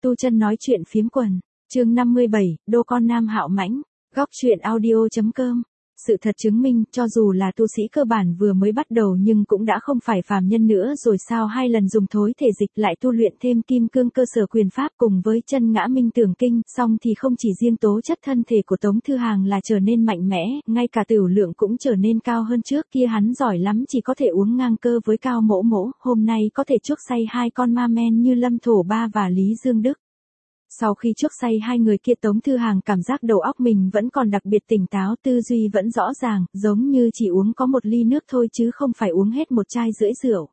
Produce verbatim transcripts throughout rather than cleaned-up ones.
Tu Chân nói chuyện phiếm quần, chương năm mươi bảy, đô con nam hạo mãnh, góc truyện audio.com. Sự thật chứng minh, cho dù là tu sĩ cơ bản vừa mới bắt đầu nhưng cũng đã không phải phàm nhân nữa rồi sao. Hai lần dùng thối thể dịch lại tu luyện thêm kim cương cơ sở quyền pháp cùng với chân ngã minh tưởng kinh, xong thì không chỉ riêng tố chất thân thể của Tống Thư Hàng là trở nên mạnh mẽ, ngay cả tửu lượng cũng trở nên cao hơn trước kia. Hắn giỏi lắm chỉ có thể uống ngang cơ với Cao Mỗ Mỗ, hôm nay có thể chuốc say hai con ma men như Lâm Thổ Ba và Lý Dương Đức. Sau khi chuốc say hai người kia, Tống Thư Hàng cảm giác đầu óc mình vẫn còn đặc biệt tỉnh táo, tư duy vẫn rõ ràng, giống như chỉ uống có một ly nước thôi chứ không phải uống hết một chai rưỡi rượu.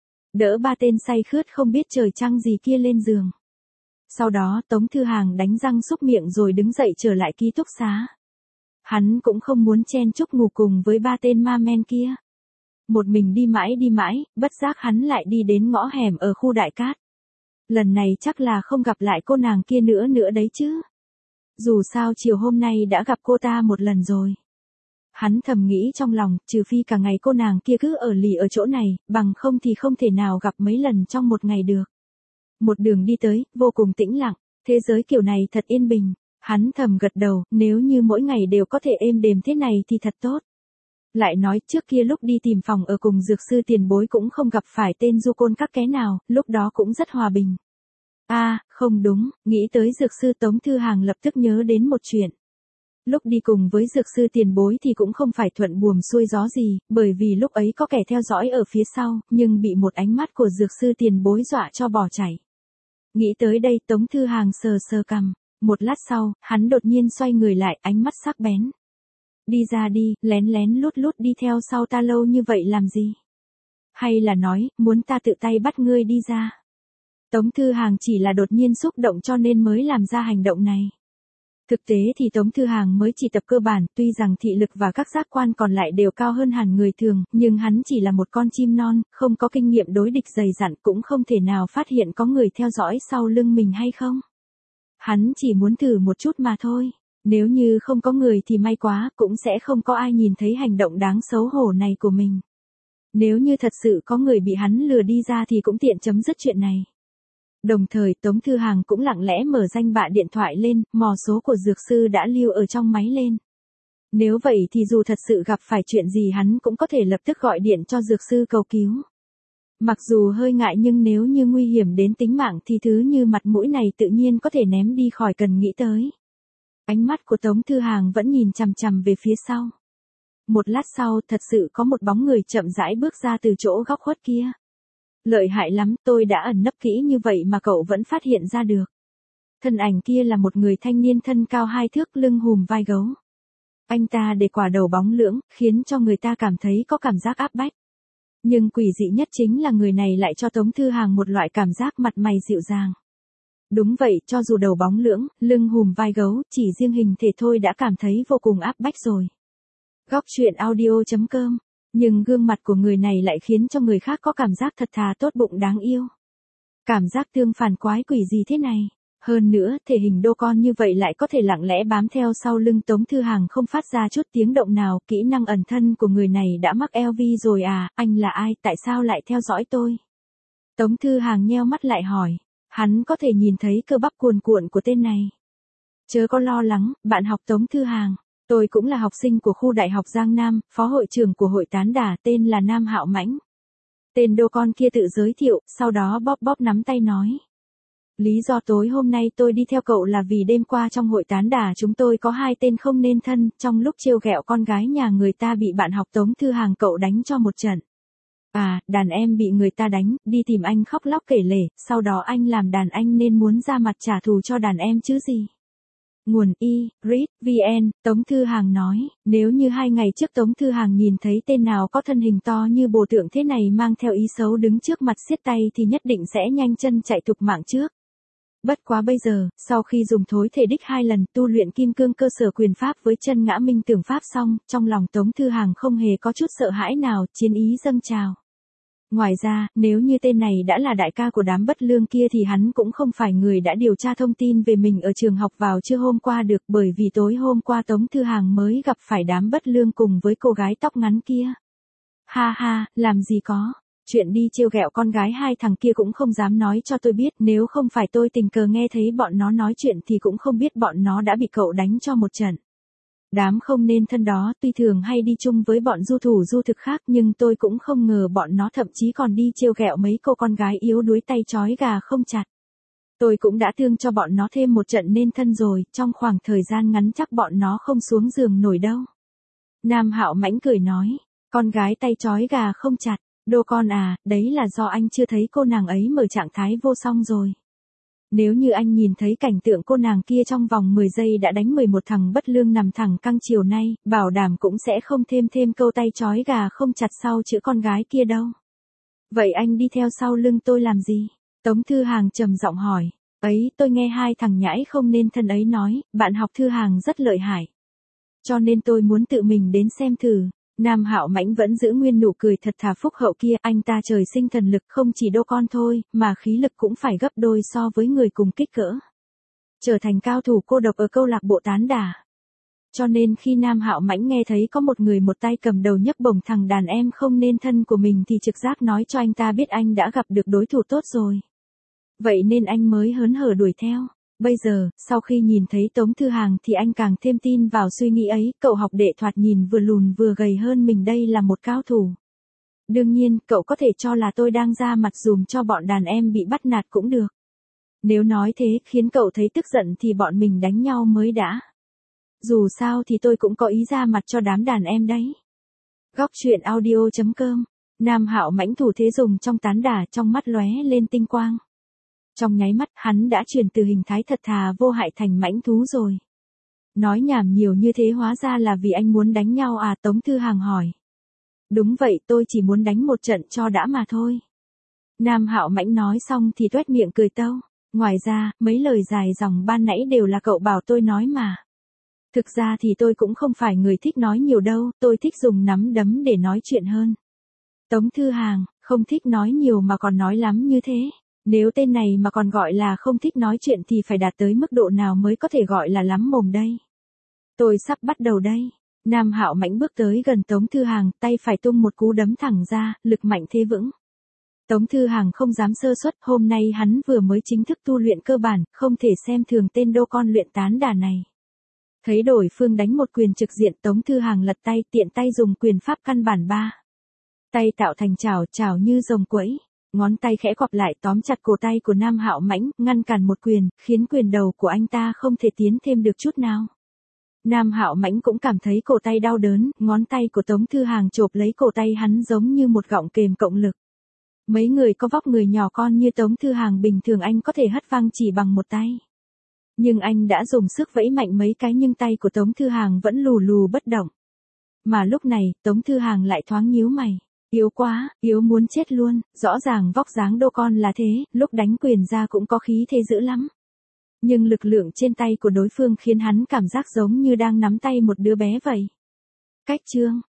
Đỡ ba tên say khướt không biết trời trăng gì kia lên giường. Sau đó Tống Thư Hàng đánh răng súc miệng rồi đứng dậy trở lại ký túc xá. Hắn cũng không muốn chen chúc ngủ cùng với ba tên ma men kia. Một mình đi mãi đi mãi, bất giác hắn lại đi đến ngõ hẻm ở khu Đại Cát. Lần này chắc là không gặp lại cô nàng kia nữa nữa đấy chứ. Dù sao chiều hôm nay đã gặp cô ta một lần rồi. Hắn thầm nghĩ trong lòng, trừ phi cả ngày cô nàng kia cứ ở lì ở chỗ này, bằng không thì không thể nào gặp mấy lần trong một ngày được. Một đường đi tới, vô cùng tĩnh lặng, thế giới kiểu này thật yên bình. Hắn thầm gật đầu, nếu như mỗi ngày đều có thể êm đềm thế này thì thật tốt. Lại nói trước kia lúc đi tìm phòng ở cùng dược sư tiền bối cũng không gặp phải tên du côn các ké nào, lúc đó cũng rất hòa bình. a à, không đúng, nghĩ tới dược sư Tống Thư Hàng lập tức nhớ đến một chuyện. Lúc đi cùng với dược sư tiền bối thì cũng không phải thuận buồm xuôi gió gì, bởi vì lúc ấy có kẻ theo dõi ở phía sau, nhưng bị một ánh mắt của dược sư tiền bối dọa cho bỏ chạy. Nghĩ tới đây Tống Thư Hàng sờ sờ cằm, một lát sau, hắn đột nhiên xoay người lại, ánh mắt sắc bén. Đi ra đi, lén lén lút lút đi theo sau ta lâu như vậy làm gì? Hay là nói, muốn ta tự tay bắt ngươi đi ra? Tống Thư Hàng chỉ là đột nhiên xúc động cho nên mới làm ra hành động này. Thực tế thì Tống Thư Hàng mới chỉ tập cơ bản, tuy rằng thị lực và các giác quan còn lại đều cao hơn hẳn người thường, nhưng hắn chỉ là một con chim non, không có kinh nghiệm đối địch dày dặn, cũng không thể nào phát hiện có người theo dõi sau lưng mình hay không. Hắn chỉ muốn thử một chút mà thôi. Nếu như không có người thì may quá, cũng sẽ không có ai nhìn thấy hành động đáng xấu hổ này của mình. Nếu như thật sự có người bị hắn lừa đi ra thì cũng tiện chấm dứt chuyện này. Đồng thời Tống Thư Hàng cũng lặng lẽ mở danh bạ điện thoại lên, mò số của dược sư đã lưu ở trong máy lên. Nếu vậy thì dù thật sự gặp phải chuyện gì hắn cũng có thể lập tức gọi điện cho dược sư cầu cứu. Mặc dù hơi ngại nhưng nếu như nguy hiểm đến tính mạng thì thứ như mặt mũi này tự nhiên có thể ném đi khỏi cần nghĩ tới. Ánh mắt của Tống Thư Hàng vẫn nhìn chằm chằm về phía sau. Một lát sau thật sự có một bóng người chậm rãi bước ra từ chỗ góc khuất kia. Lợi hại lắm, tôi đã ẩn nấp kỹ như vậy mà cậu vẫn phát hiện ra được. Thân ảnh kia là một người thanh niên thân cao hai thước, lưng hùm vai gấu. Anh ta để quả đầu bóng lưỡng, khiến cho người ta cảm thấy có cảm giác áp bách. Nhưng quỷ dị nhất chính là người này lại cho Tống Thư Hàng một loại cảm giác mặt mày dịu dàng. Đúng vậy, cho dù đầu bóng lưỡng, lưng hùm vai gấu, chỉ riêng hình thể thôi đã cảm thấy vô cùng áp bách rồi. Góc truyện audio.com. Nhưng gương mặt của người này lại khiến cho người khác có cảm giác thật thà tốt bụng đáng yêu. Cảm giác tương phản quái quỷ gì thế này. Hơn nữa, thể hình đô con như vậy lại có thể lặng lẽ bám theo sau lưng Tống Thư Hàng không phát ra chút tiếng động nào. Kỹ năng ẩn thân của người này đã mắc L V rồi à, anh là ai, tại sao lại theo dõi tôi? Tống Thư Hàng nheo mắt lại hỏi. Hắn có thể nhìn thấy cơ bắp cuồn cuộn của tên này. Chớ có lo lắng, bạn học Tống Thư Hàng. Tôi cũng là học sinh của khu Đại học Giang Nam, phó hội trưởng của hội Tán Đà, tên là Nam Hạo Mãnh. Tên đô con kia tự giới thiệu, sau đó bóp bóp nắm tay nói. Lý do tối hôm nay tôi đi theo cậu là vì đêm qua trong hội Tán Đà chúng tôi có hai tên không nên thân, trong lúc trêu ghẹo con gái nhà người ta bị bạn học Tống Thư Hàng cậu đánh cho một trận. À, đàn em bị người ta đánh, đi tìm anh khóc lóc kể lể, sau đó anh làm đàn anh nên muốn ra mặt trả thù cho đàn em chứ gì. Nguồn i, read, vn, Tống Thư Hàng nói, nếu như hai ngày trước Tống Thư Hàng nhìn thấy tên nào có thân hình to như bồ tượng thế này mang theo ý xấu đứng trước mặt siết tay thì nhất định sẽ nhanh chân chạy thục mạng trước. Bất quá bây giờ, sau khi dùng thối thể đích hai lần tu luyện kim cương cơ sở quyền pháp với chân ngã minh tưởng pháp xong, trong lòng Tống Thư Hàng không hề có chút sợ hãi nào, chiến ý dâng trào. Ngoài ra, nếu như tên này đã là đại ca của đám bất lương kia thì hắn cũng không phải người đã điều tra thông tin về mình ở trường học vào trưa hôm qua được, bởi vì tối hôm qua Tống Thư Hàng mới gặp phải đám bất lương cùng với cô gái tóc ngắn kia. Ha ha, làm gì có. Chuyện đi trêu ghẹo con gái hai thằng kia cũng không dám nói cho tôi biết, nếu không phải tôi tình cờ nghe thấy bọn nó nói chuyện thì cũng không biết bọn nó đã bị cậu đánh cho một trận. Đám không nên thân đó tuy thường hay đi chung với bọn du thủ du thực khác nhưng tôi cũng không ngờ bọn nó thậm chí còn đi trêu ghẹo mấy cô con gái yếu đuối tay trói gà không chặt. Tôi cũng đã thương cho bọn nó thêm một trận nên thân rồi, trong khoảng thời gian ngắn chắc bọn nó không xuống giường nổi đâu. Nam Hạo Mãnh cười nói, con gái tay trói gà không chặt, Đô con à, đấy là do anh chưa thấy cô nàng ấy mở trạng thái vô song rồi. Nếu như anh nhìn thấy cảnh tượng cô nàng kia trong vòng mười giây đã đánh mười một thằng bất lương nằm thẳng căng chiều nay, bảo đảm cũng sẽ không thêm thêm câu tay trói gà không chặt sau chữ con gái kia đâu. Vậy anh đi theo sau lưng tôi làm gì? Tống Thư Hàng trầm giọng hỏi. Ấy, tôi nghe hai thằng nhãi không nên thân ấy nói, bạn học Thư Hàng rất lợi hại. Cho nên tôi muốn tự mình đến xem thử. Nam Hạo Mãnh vẫn giữ nguyên nụ cười thật thà phúc hậu kia, anh ta trời sinh thần lực không chỉ Đô con thôi, mà khí lực cũng phải gấp đôi so với người cùng kích cỡ. Trở thành cao thủ cô độc ở câu lạc bộ tán đả. Cho nên khi Nam Hạo Mãnh nghe thấy có một người một tay cầm đầu nhấc bổng thằng đàn em không nên thân của mình thì trực giác nói cho anh ta biết anh đã gặp được đối thủ tốt rồi. Vậy nên anh mới hớn hở đuổi theo. Bây giờ, sau khi nhìn thấy Tống Thư Hàng thì anh càng thêm tin vào suy nghĩ ấy, cậu học đệ thoạt nhìn vừa lùn vừa gầy hơn mình đây là một cao thủ. Đương nhiên, cậu có thể cho là tôi đang ra mặt dùm cho bọn đàn em bị bắt nạt cũng được. Nếu nói thế khiến cậu thấy tức giận thì bọn mình đánh nhau mới đã. Dù sao thì tôi cũng có ý ra mặt cho đám đàn em đấy. Góc truyện audio chấm com. Nam Hạo Mãnh thủ thế dùng trong tán đả, trong mắt lóe lên tinh quang. Trong nháy mắt hắn đã chuyển từ hình thái thật thà vô hại thành mãnh thú rồi. Nói nhảm nhiều như thế hóa ra là vì anh muốn đánh nhau à? Tống Thư Hàng hỏi. Đúng vậy, tôi chỉ muốn đánh một trận cho đã mà thôi. Nam Hạo Mãnh nói xong thì tuét miệng cười tâu. Ngoài ra, mấy lời dài dòng ban nãy đều là cậu bảo tôi nói mà. Thực ra thì tôi cũng không phải người thích nói nhiều đâu, tôi thích dùng nắm đấm để nói chuyện hơn. Tống Thư Hàng, không thích nói nhiều mà còn nói lắm như thế. Nếu tên này mà còn gọi là không thích nói chuyện thì phải đạt tới mức độ nào mới có thể gọi là lắm mồm đây. Tôi sắp bắt đầu đây. Nam Hạo Mãnh bước tới gần Tống Thư Hàng, tay phải tung một cú đấm thẳng ra, lực mạnh thế vững. Tống Thư Hàng không dám sơ suất, hôm nay hắn vừa mới chính thức tu luyện cơ bản, không thể xem thường tên Đô con luyện tán đả này. Thấy đối phương đánh một quyền trực diện, Tống Thư Hàng lật tay, tiện tay dùng quyền pháp căn bản ba. Tay tạo thành chảo, chảo như rồng quẫy. Ngón tay khẽ quặp lại tóm chặt cổ tay của Nam Hạo Mãnh, ngăn cản một quyền, khiến quyền đầu của anh ta không thể tiến thêm được chút nào. Nam Hạo Mãnh cũng cảm thấy cổ tay đau đớn, ngón tay của Tống Thư Hàng chộp lấy cổ tay hắn giống như một gọng kềm cộng lực. Mấy người có vóc người nhỏ con như Tống Thư Hàng bình thường anh có thể hất văng chỉ bằng một tay. Nhưng anh đã dùng sức vẫy mạnh mấy cái nhưng tay của Tống Thư Hàng vẫn lù lù bất động. Mà lúc này, Tống Thư Hàng lại thoáng nhíu mày. Yếu quá, yếu muốn chết luôn, rõ ràng vóc dáng Đô con là thế, lúc đánh quyền ra cũng có khí thế dữ lắm. Nhưng lực lượng trên tay của đối phương khiến hắn cảm giác giống như đang nắm tay một đứa bé vậy. Cách chương